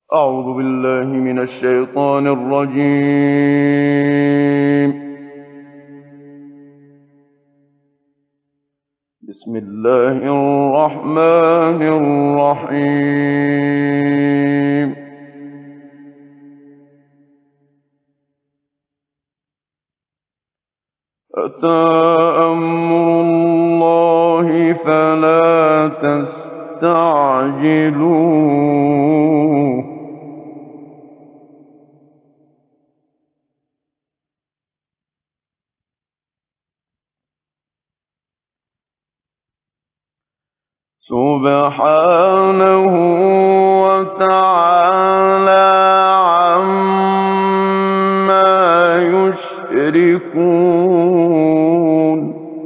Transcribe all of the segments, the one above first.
أعوذ بالله من الشيطان الرجيم. بسم الله الرحمن الرحيم. أتى أمر الله فلا تستعجلوه. سبحانه وتعالى عما يشركون.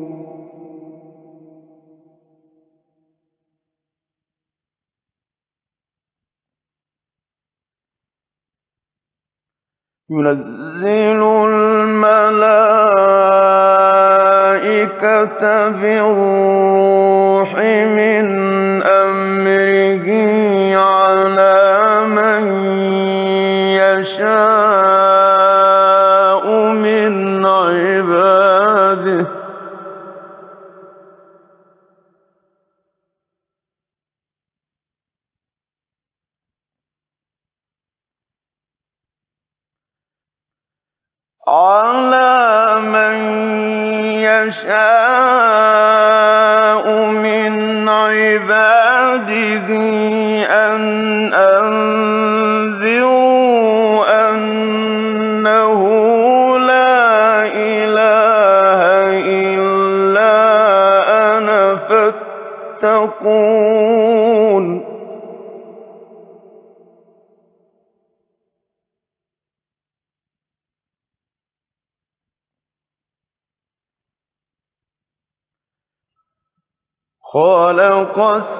ينزل الملائكة بالروح من أمره على من يشاء من عباده أن أنذروا أنه لا إله إلا أنا فاتقون. خلق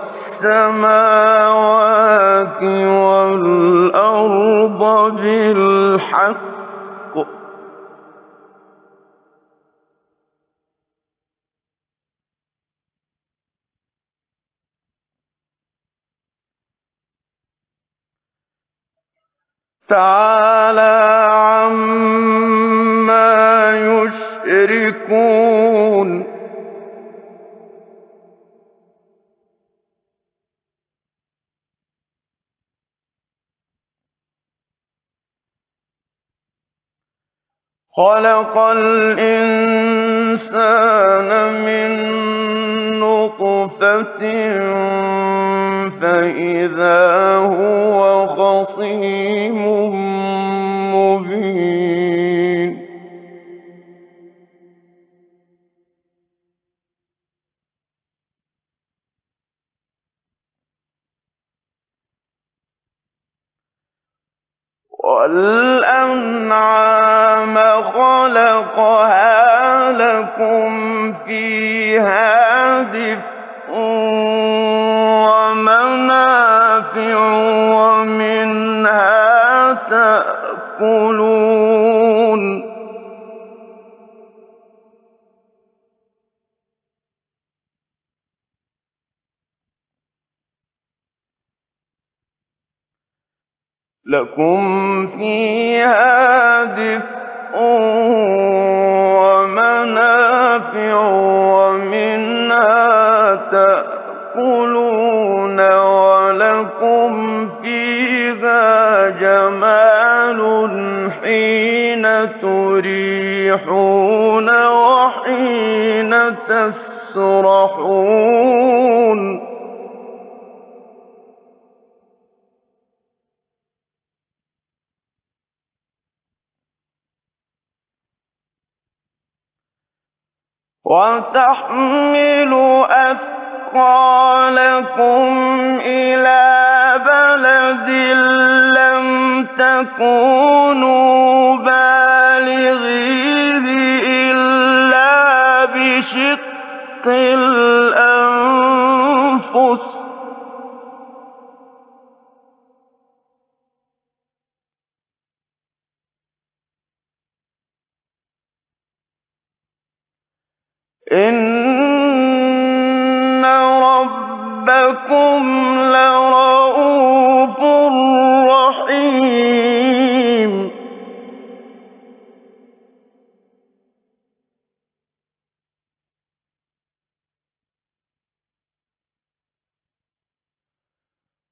السماوات والأرض بالحق تعالى عما يشركون. خلق الإنسان من نطفة فإذا هو خصيم مبين. والأنعام خلقها لكم فيها دفء ومنافع ومنها تأكلون. لكم فيها دفء ومنافع ومنها تأكلون ولكم فيها جمال حين تريحون وحين تسرحون. وتحمل أثقالكم إلى بلد لم تكونوا بالغيه إلا بشق الأنفس إن ربكم لرءوف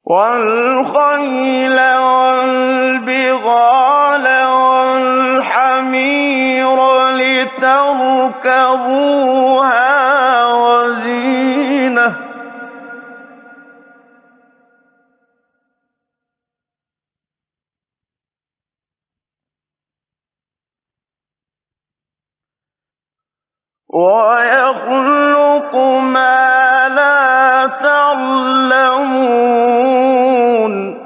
والخيل والبغال والحمير لتركبوها وزينة ويخلق ما لا تعلمون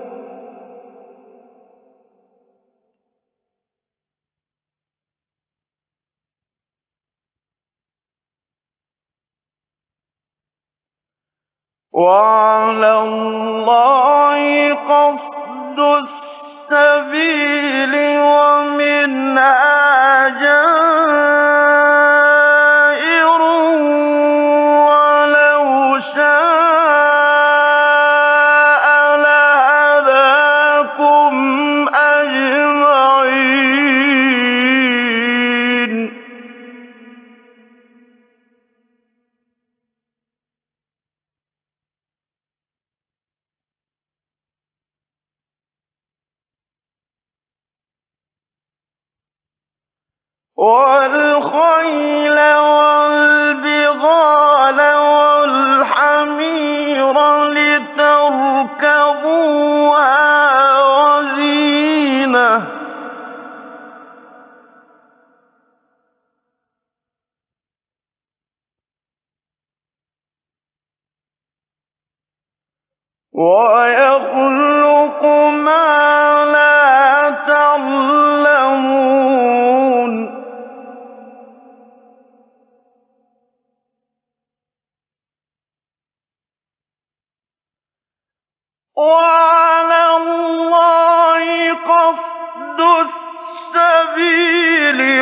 وعلى الله قصد السبيل ومنها جائر ولو شاء لهداكم أجمعين والخيل والبغال والحمير لتركبوها وزينة ويخلق ما لا تعلمون وعلى الله قصد السبيل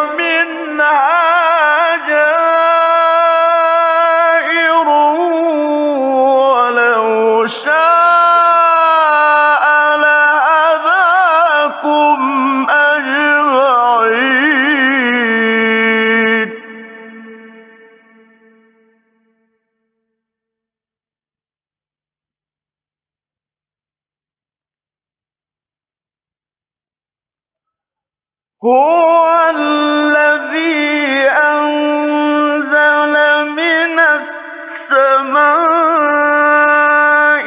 ومنها جائر ولو شاء لهداكم أجمعين هو الذي أنزل من السماء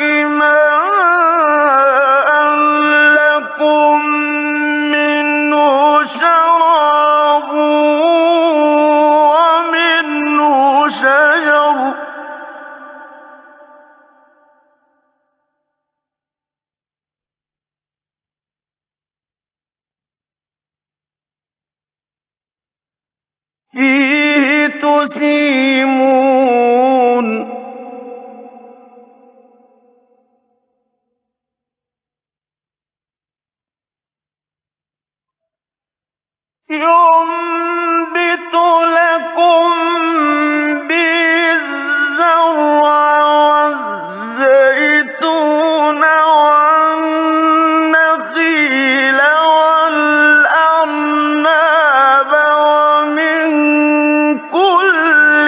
ماء لكم منه شراب ومنه شجر فيه تسيمون ينبت لكم به الزرع والزيتون والنخيل والأعناب ومن كل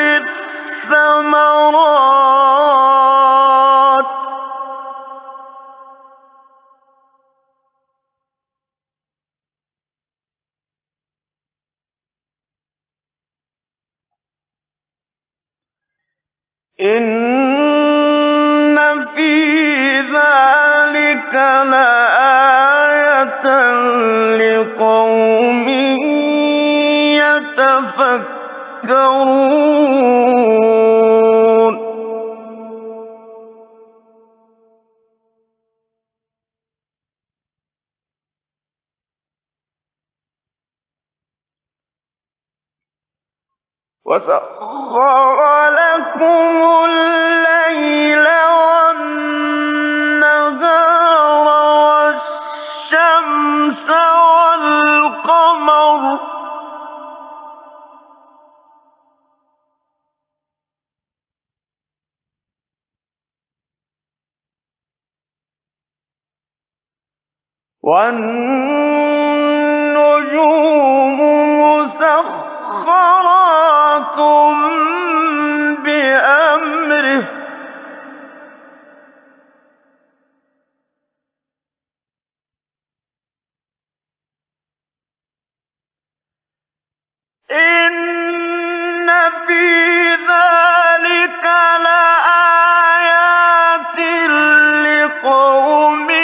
الثمرات إن في ذلك لآية لقوم يتفكرون وسخر لكم الليل والنهار والشمس والقمر والنجوم مسخرات بأمره إن في ذلك لآيات لقوم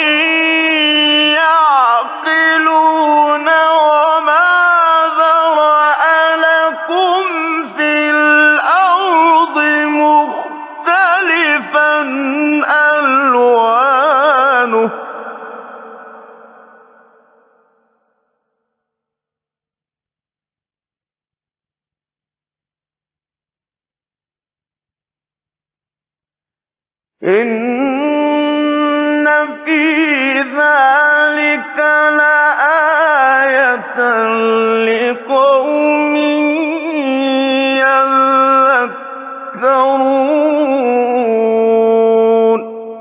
يعقلون وما ذرأ لكم في الأرض مختلفا ألوانه إن في ذلك لآية لقوم يذكرون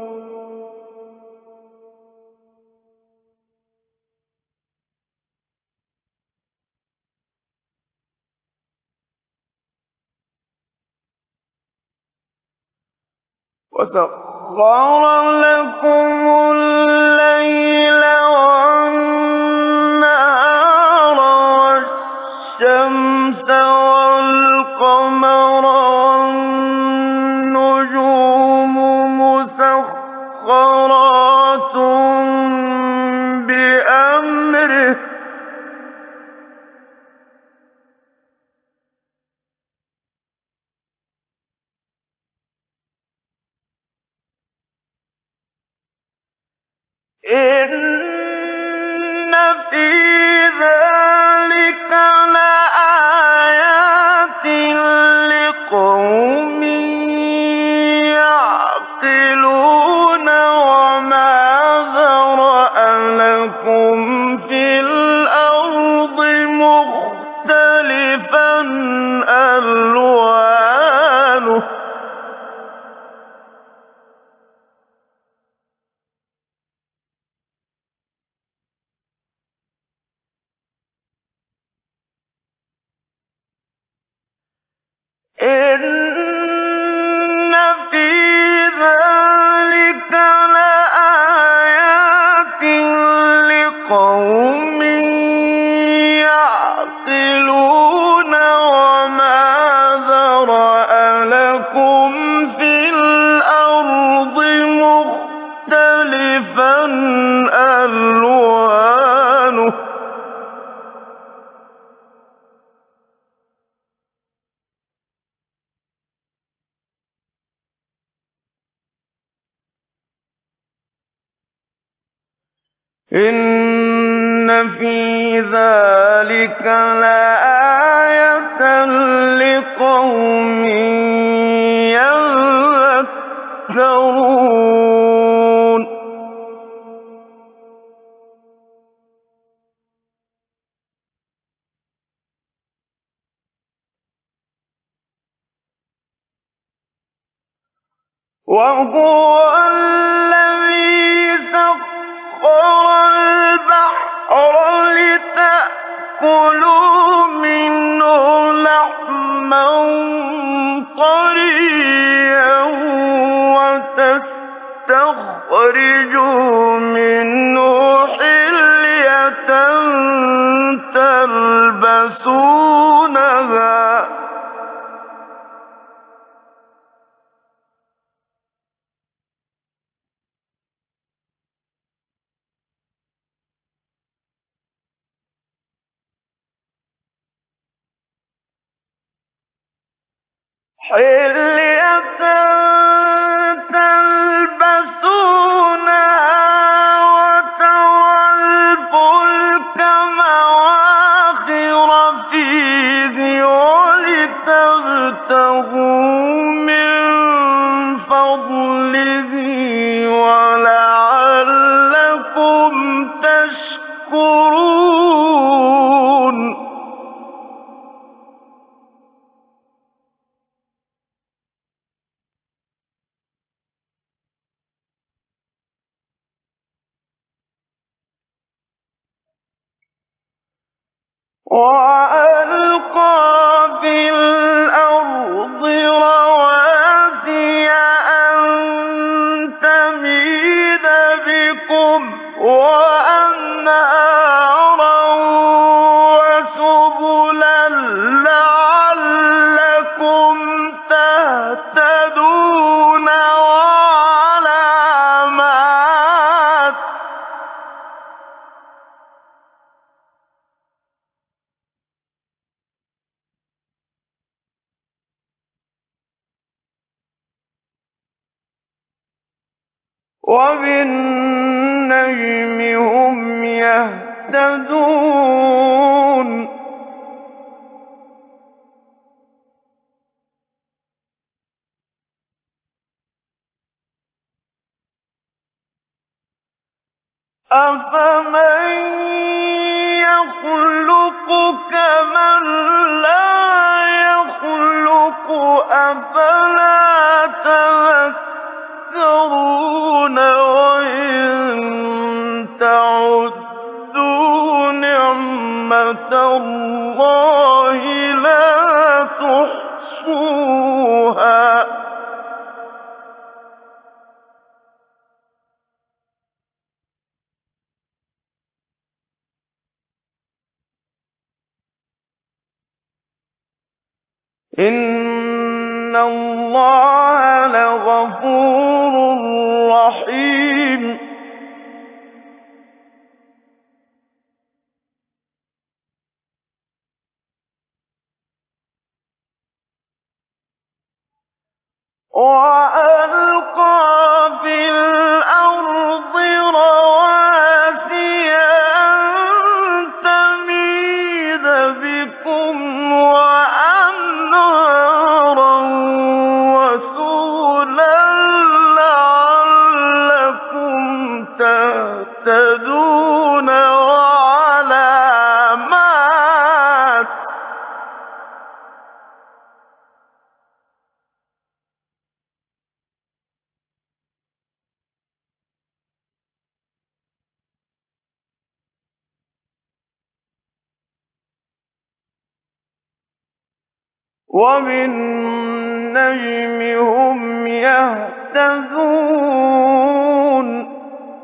وسخر لكم الليل والنهار والشمس والقمر والنجوم مسخرات بأمره إن في ذلك لآيات لقوم يعقلون وما ذرأ لكم في الأرض مختلفا ألوانه إن في ذلك لآيات لقوم يعقلون وما ذرأ لكم في الأرض مختلفا ألوانه إن في ذلك لآية لقوم يذكرون وهو الذي سخر البحر لتأكلوا منه لحما طريا وتستخرجوا منه حلية تلبسونها حلية تلبسونها وترى الفلك مواخر فيه ولتبتغوا من فضله ولعلكم تشكرون وألقى في الأرض رواسي أن تميد بكم وأنهارا وسبلا وبالنجم هم يهتدون أفمن يخلق كمن لا يخلق أفلا تذكرون وإن تعدوا نعمة الله لا تحصوها إن الله لغفور رحيم وألقى في الأرض رواسي أن تميد بكم وأنهارا وسبلا لعلكم تهتدون وعلامات وبالنجم هم يهتدون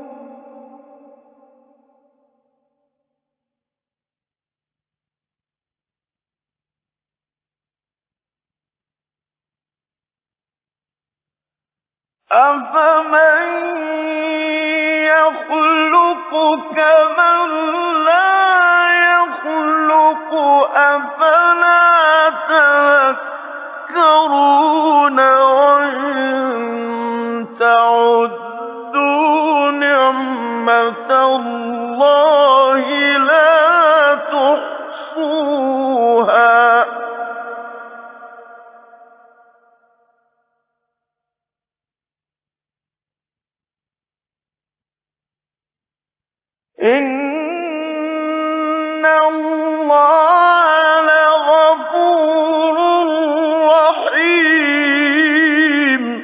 أفمن يخلق كمن لا يخلق أفلا تذكرون وإن تعدوا نعمة الله لا تحصوها إن الله لغفور رحيم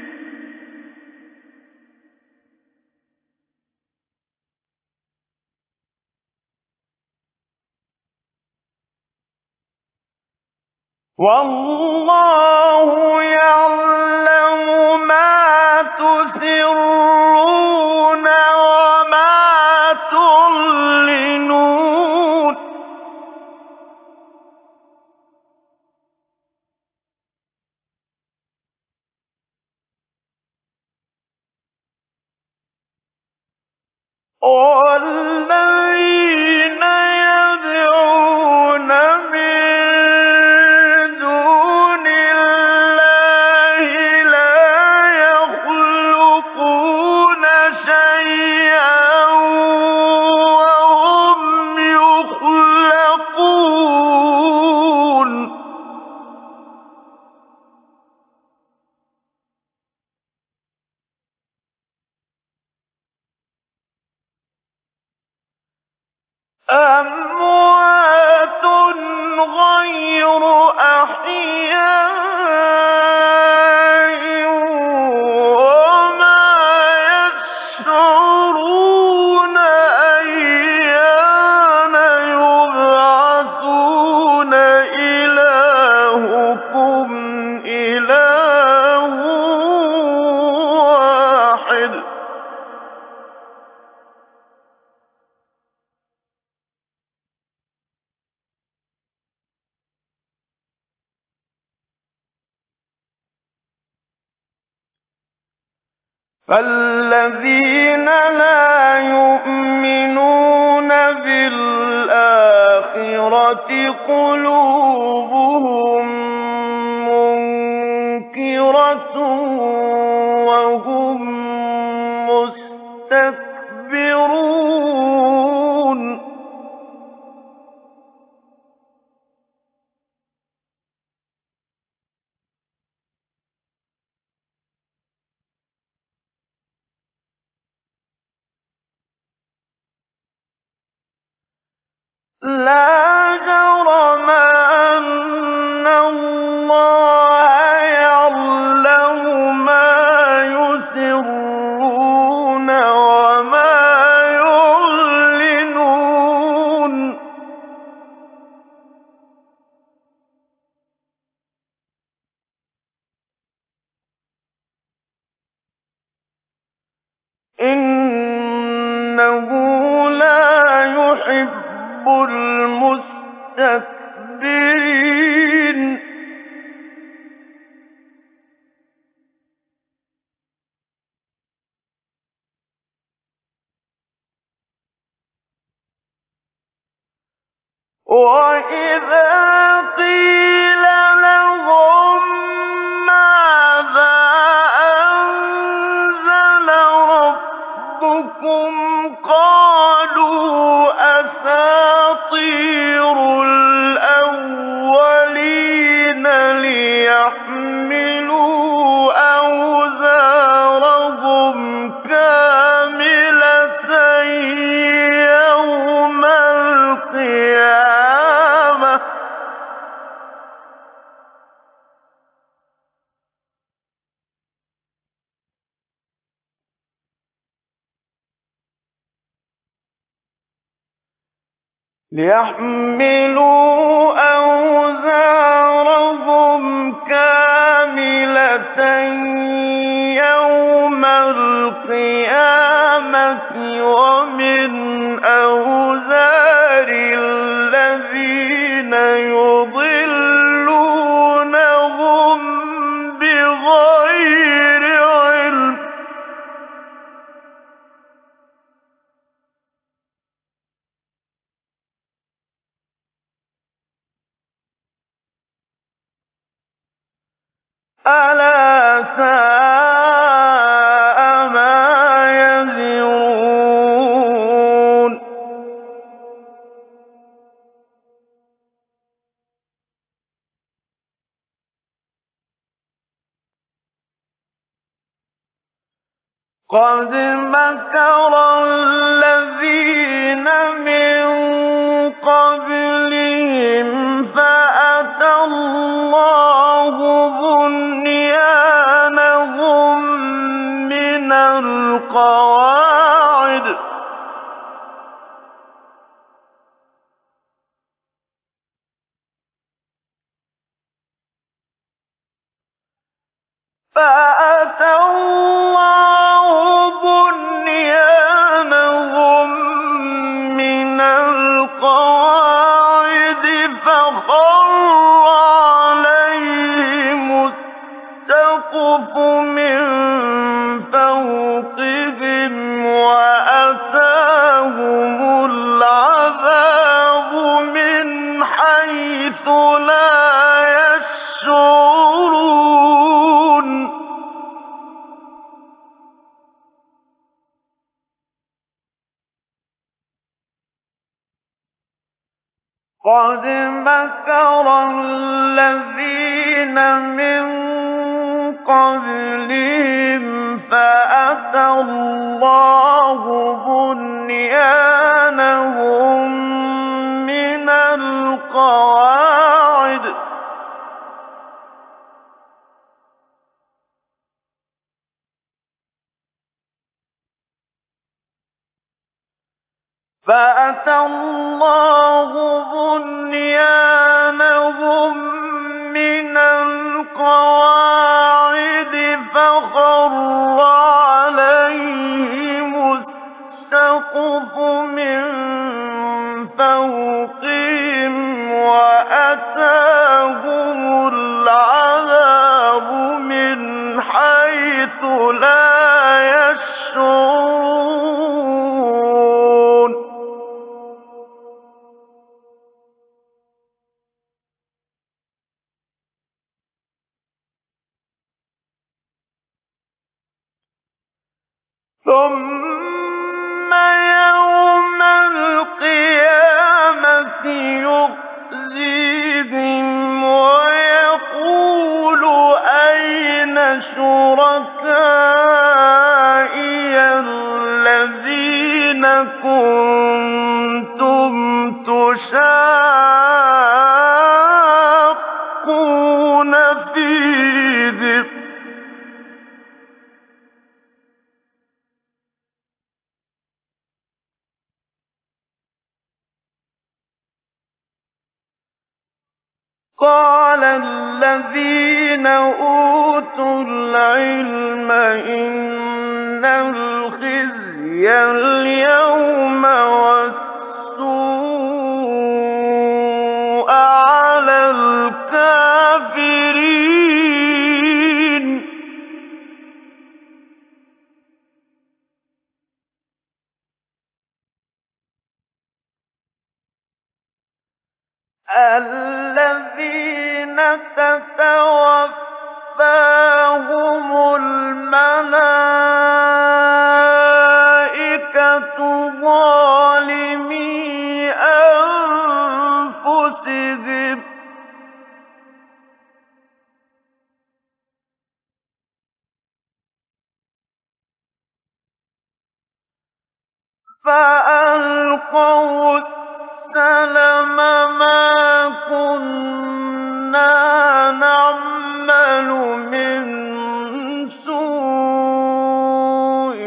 والله يعلم ما تسرون وما تعلنون والذين يدعون من دون الله لا يخلقون شيئا وهم يخلقون أموات غير أحياء وما يشعرون أيان يبعثون إلهكم إله واحد فالذين لا يؤمنون بالآخرة قلوبهم منكرة وهم لا جرم أن الله يعلم ما يسرون وما يعلنون إنه لا يحب المستكبرين وإذا قيل لهم ماذا أنزل ربكم قالوا أساطير الأولين ليحملوا أوزارهم كاملة يوم القيامة يوم القيامة ومن أوزار الذين يضلونهم بغير علم ألا ساء ما يزرون قد مكر الذين من قبلهم فأتى الله بنيانهم من القواعد فخر عليهم السقف من فوقهم وأتاهم العذاب من حيث لا يشعرون قد مكر الذين من قبلهم فأتى الله بنيانهم من القواعد فخر عليهم السقف من فوقهم وأتاهم العذاب من حيث لا يشعرون ثم يوم القيامة قَالَ الَّذِينَ أُوتُوا الْعِلْمَ إِنَّ الْخِزْيَ الْيَوْمَ وَالسُّوءَ عَلَى الْكَافِرِينَ الَّذِينَ تَتَوَفَّاهُمُ الْمَلَائِكَةُ ظَالِمِي أَنفُسِهِمْ فَأَلْقَوْا السَّلَمَ مَا كُنَّا نَعْمَلُ مِن سُوءٍ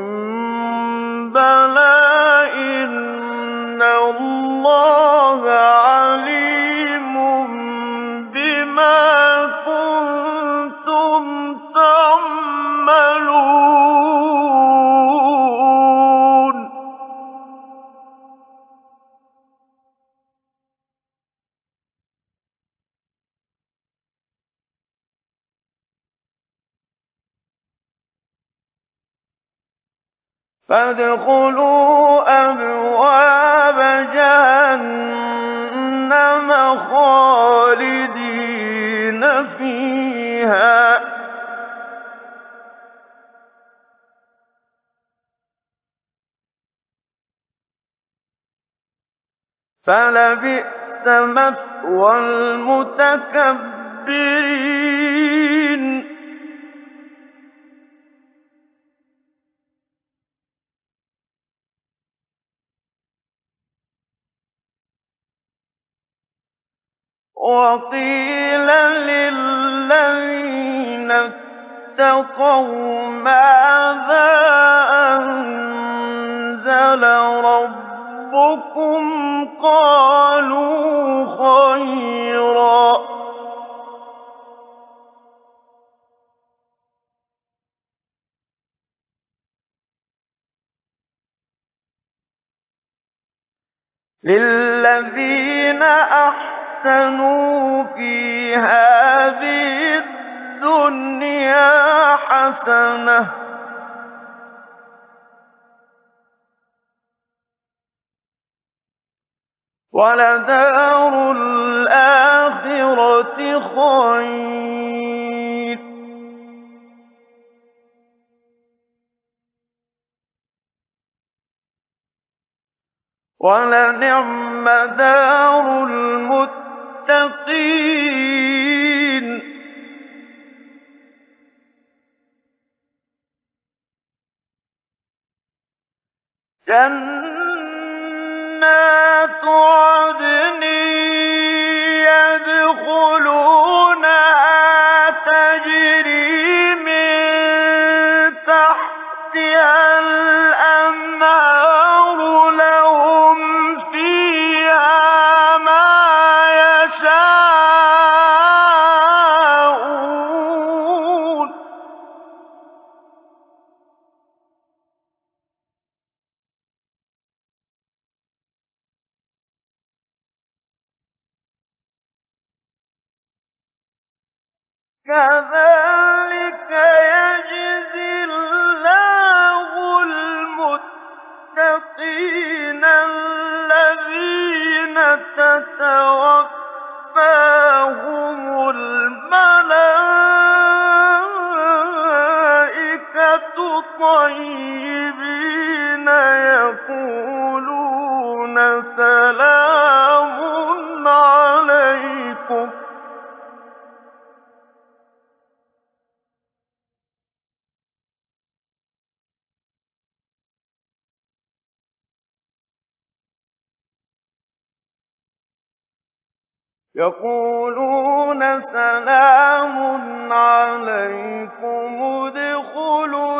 بَلَىٰ إِنَّ اللَّهَ عَلِيمٌ بِمَا كُنتُمْ تَعْمَلُونَ فَادْخُلُوا أَبْوَابَ جَهَنَّمَ خَالِدِينَ فِيهَا ۖ فَلَبِئْسَ مَثْوَى الْمُتَكَبِّرِينَ وَقِيلَ لِلَّذِينَ اتَّقَوْا مَاذَا أَنزَلَ رَبُّكُمْ قَالُوا خَيْرًا ۗ لِلَّذِينَ أَحْسَنُوا فِي هَٰذِهِ الدُّنْيَا حَسَنَةٌ ۗ وَلَدَارُ الْآخِرَةِ خَيْرٌ ۚ وَلَنِعْمَ دَارُ الْمُتَّقِينَ جَنَّاتُ عَدْنٍ يَدْخُلُونَهَا تَجْرِي مِن تَحْتِهَا الْأَنْهَارُ لَهُمْ فِيهَا مَا يَشَاءُونَ ۚ كَذَٰلِكَ يَجْزِي اللَّهُ الْمُتَّقِينَ الَّذِينَ تَتَوَفَّاهُمُ الْمَلَائِكَةُ طَيِّبِينَ يَقُولُونَ سَلَامٌ عَلَيْكُمْ ادْخُلُوا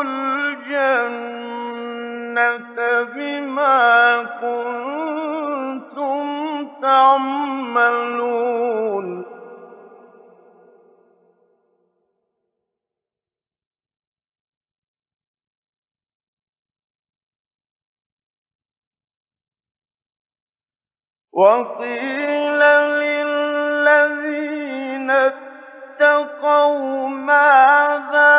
الْجَنَّةَ بِمَا كُنتُمْ تَعْمَلُونَ وَقِيلَ لِلَّذِينَ اتَّقَوْا مَاذَا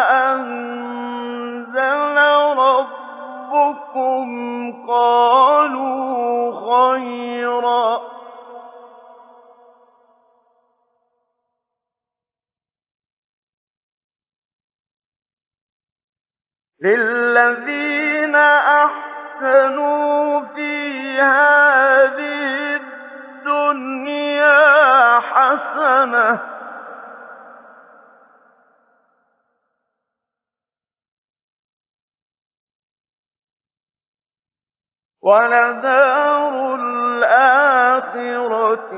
أَنزَلَ رَبُّكُمْ ۚ قَالُوا خَيْرًا ۗ لِلَّذِينَ أَحْسَنُوا فِي هَٰذِهِ الدُّنْيَا حَسَنَةٌ ۚ وَلَدَارُ الْآخِرَةِ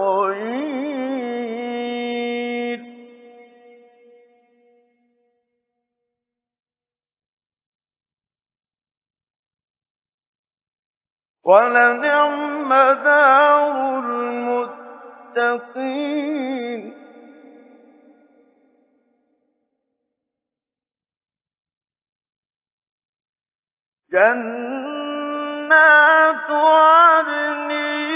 خَيْرٌ ۚ وَلَنِعْمَ دَارُ الْمُتَّقِينَ جَنَّاتُ عَدْنٍ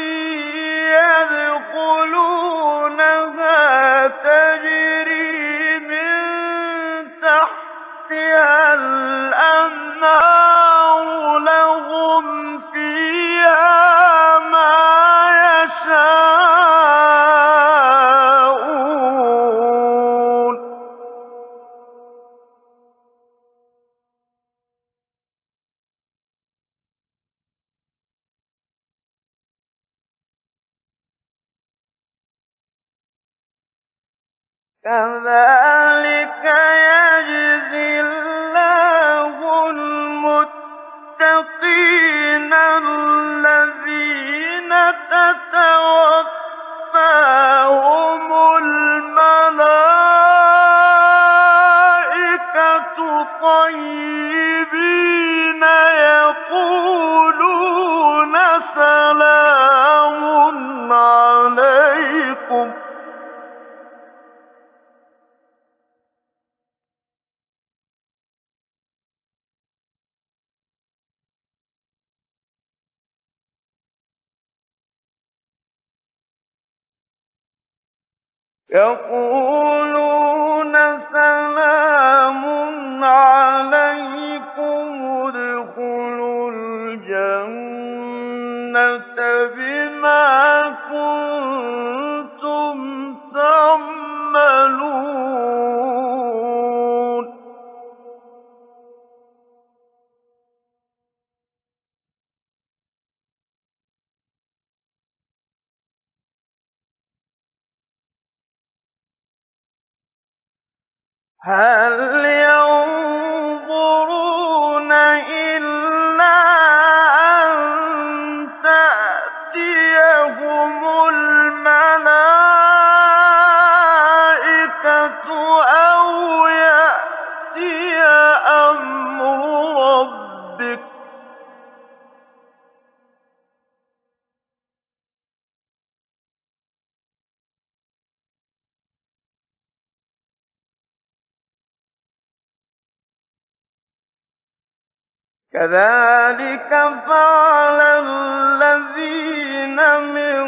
يَدْخُلُونَهَا تَجْرِي مِن تَحْتِهَا الْأَنْهَارُ ۖ لَهُمْ فِيهَا مَا يَشَاءُونَ ۚ كَذَٰلِكَ يَجْزِي اللَّهُ الْمُتَّقِينَ الَّذِينَ تَتَوَفَّاهُمُ الْمَلَائِكَةُ طَيِّبِينَ يَقُولُونَ سَلَامٌ عَلَيْكُمْ ۚ ادْخُلُوا الْجَنَّةَ بِمَا كُنتُمْ تَعْمَلُونَ هَلْ يَنظُرُونَ إِلَّا أَن تَأْتِيَهُمُ الْمَلَائِكَةُ أَوْ يَأْتِيَ أَمْرُ رَبِّكَ ۚ كَذَٰلِكَ فَعَلَ الَّذِينَ مِن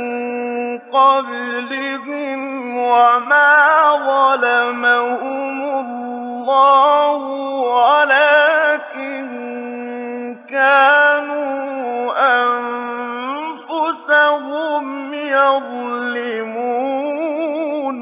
قَبْلِهِمْ ۚ وَمَا ظَلَمَهُمُ اللَّهُ وَلَٰكِن كَانُوا أَنفُسَهُمْ يَظْلِمُونَ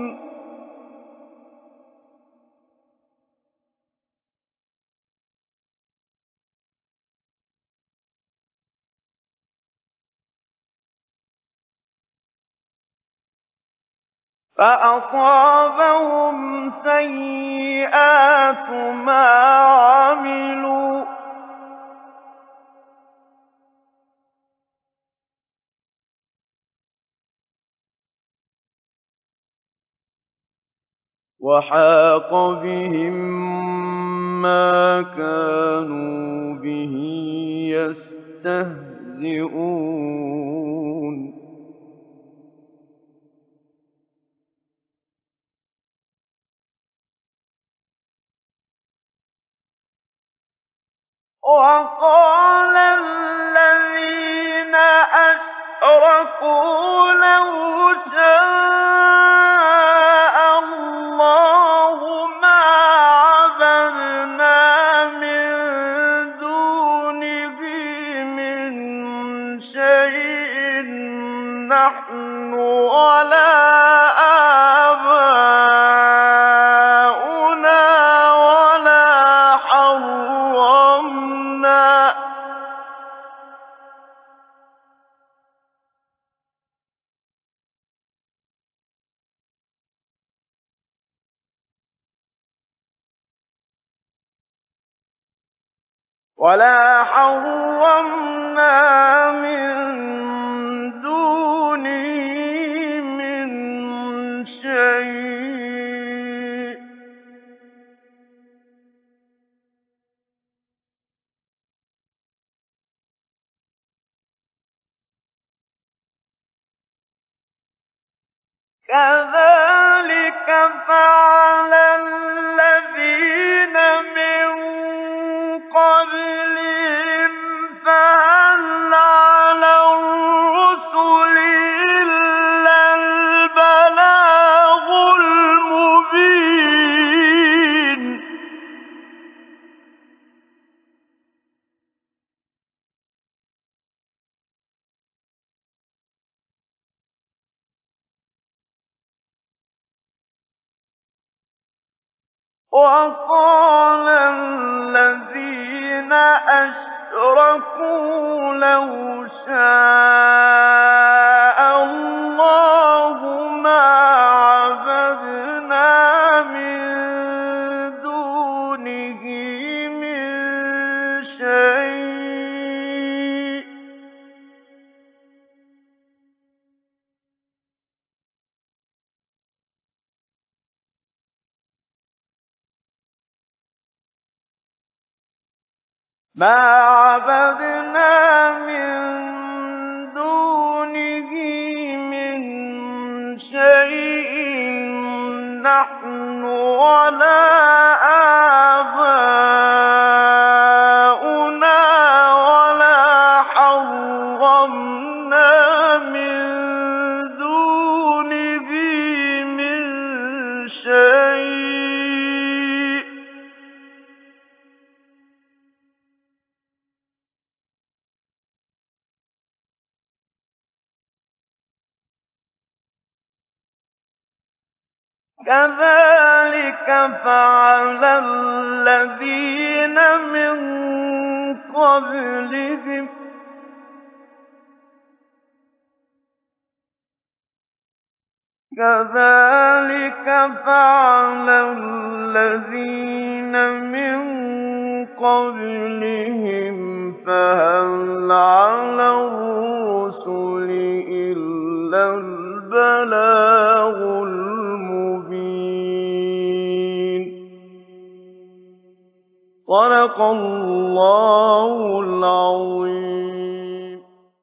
فَأَصَابَهُمْ سَيِّئَاتُ مَا عَمِلُوا ۖ وَحَاقَ بِهِم مَّا كَانُوا بِهِ يَسْتَهْزِئُونَ وَقَالَ الَّذِينَ أَشْرَكُوا لَوْ شَاءَ اللَّهُ مَا عَبَدْنَا مِن دُونِهِ مِن شَيْءٍ نَّحْنُ وَلَا آبَاؤُنَا وَلَا حَرَّمْنَا مِن دُونِهِ مِن شَيْءٍ ۚ كَذَٰلِكَ فَعَلَ الَّذِينَ مِن قَبْلِهِمْ ۚ فَهَلْ عَلَى الرُّسُلِ إِلَّا الْبَلَاغُ الْمُبِينُ وَقَالَ الَّذِينَ أَشْرَكُوا لَوْ شَاءَ اللَّهُ مَا عَبَدْنَا مِن دُونِهِ مِن شَيْءٍ ۚ مَا عَبَدْنَا مِن دُونِهِ مِن شَيْءٍ نَّحْنُ وَلَا آبَاؤُنَا وَلَا حَرَّمْنَا مِن دُونِهِ مِن شَيْءٍ ۚ كَذَٰلِكَ فَعَلَ الَّذِينَ مِن قَبْلِهِمْ ۚ كَذَٰلِكَ فَعَلَ الَّذِينَ مِن قَبْلِهِمْ ۚ فَهَلْ عَلَى الرُّسُلِ إِلَّا الْبَلَاغُ الْمُبِينُ صَدَقَ اللَّهُ الْعَظِيمُ.